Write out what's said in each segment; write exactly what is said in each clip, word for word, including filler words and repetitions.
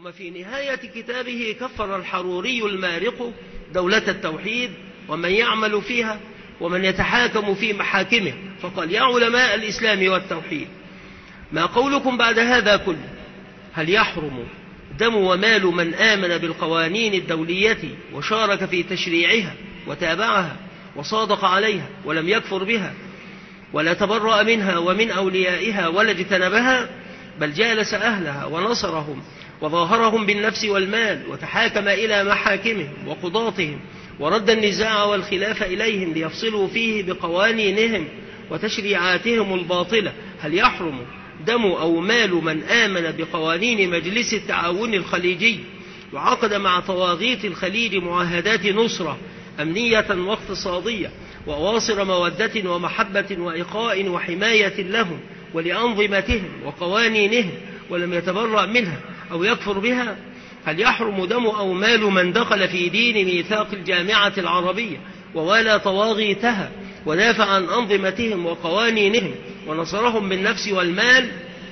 ثم في نهاية كتابه كفر الحروري المارق دولة التوحيد ومن يعمل فيها ومن يتحاكم في محاكمه، فقال: يا علماء الإسلام والتوحيد، ما قولكم بعد هذا كله؟ هل يحرم دم ومال من آمن بالقوانين الدولية وشارك في تشريعها وتابعها وصادق عليها ولم يكفر بها ولا تبرأ منها ومن أوليائها ولا اجتنبها، بل جالس أهلها ونصرهم وظاهرهم بالنفس والمال وتحاكم إلى محاكمهم وقضاتهم ورد النزاع والخلاف إليهم ليفصلوا فيه بقوانينهم وتشريعاتهم الباطلة؟ هل يحرم دم أو مال من آمن بقوانين مجلس التعاون الخليجي وعقد مع طواغيت الخليج معاهدات نصرة أمنية واقتصادية وأواصر مودة ومحبة وإقاء وحماية لهم ولأنظمتهم وقوانينهم ولم يتبرأ منها أو يكفر بها؟ هل يحرم دم أو مال من دخل في دين ميثاق الجامعة العربية ووالى طواغيتها ودافع عن أنظمتهم وقوانينهم ونصرهم بالنفس والمال؟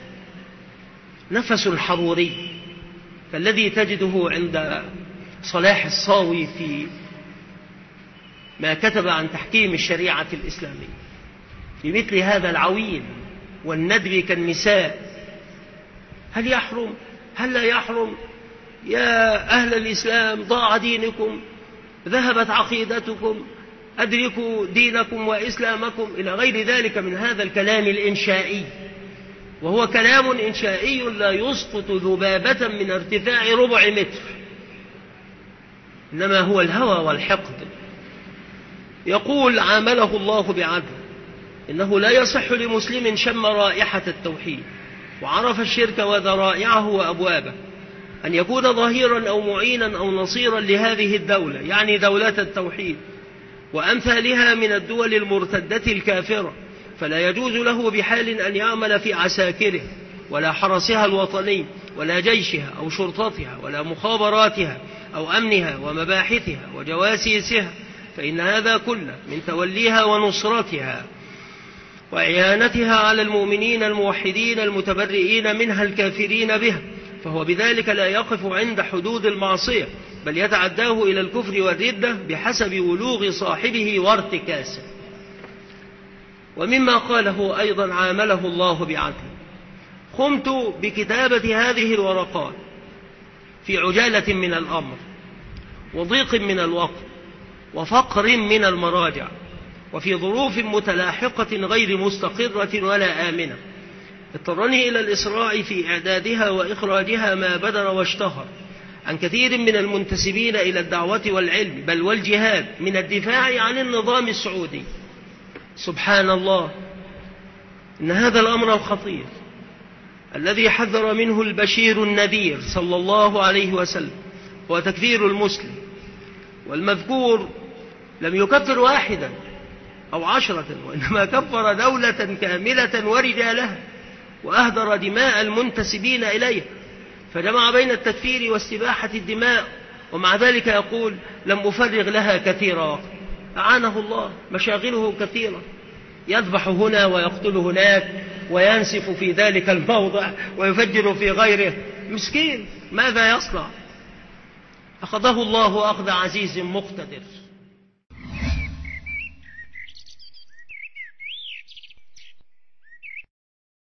نفس الحروري فالذي تجده عند صلاح الصاوي في ما كتب عن تحكيم الشريعة الإسلامية في مثل هذا العويل والندب كالنساء. هل يحرم؟ هل لا يحرم؟ يا أهل الإسلام، ضاع دينكم، ذهبت عقيدتكم، أدركوا دينكم وإسلامكم، إلى غير ذلك من هذا الكلام الإنشائي، وهو كلام إنشائي لا يسقط ذبابة من ارتفاع ربع متر، إنما هو الهوى والحقد. يقول: عامله الله بعدل، إنه لا يصح لمسلم شم رائحة التوحيد وعرف الشرك وذرائعه وأبوابه أن يكون ظهيرا أو معينا أو نصيرا لهذه الدولة، يعني دولة التوحيد وأمثالها من الدول المرتدة الكافرة، فلا يجوز له بحال أن يعمل في عساكره ولا حرسها الوطني ولا جيشها أو شرطتها ولا مخابراتها أو أمنها ومباحثها وجواسيسها، فإن هذا كله من توليها ونصرتها وإعانتها على المؤمنين الموحدين المتبرئين منها الكافرين بها، فهو بذلك لا يقف عند حدود المعصية، بل يتعداه إلى الكفر والردة بحسب ولوغ صاحبه وارتكاسه. ومما قاله أيضا: عامله الله بعدل. قمت بكتابة هذه الورقات في عجالة من الأمر وضيق من الوقت وفقر من المراجع وفي ظروف متلاحقة غير مستقرة ولا آمنة، اضطرني إلى الإسراع في إعدادها وإخراجها ما بدر واشتهر عن كثير من المنتسبين إلى الدعوة والعلم بل والجهاد من الدفاع عن النظام السعودي. سبحان الله، إن هذا الأمر الخطير الذي حذر منه البشير النذير صلى الله عليه وسلم هو تكفير المسلم، والمذكور لم يكفر واحدا أو عشرة، وإنما كفر دولة كاملة ورجالها وأهدر دماء المنتسبين إليه، فجمع بين التكفير واستباحة الدماء، ومع ذلك يقول: لم أفرغ لها كثير وقت. أعانه الله، مشاغله كثيرة، يذبح هنا ويقتل هناك وينسف في ذلك الموضع ويفجر في غيره، مسكين ماذا يصنع؟ أخذه الله أخذ عزيز مقتدر.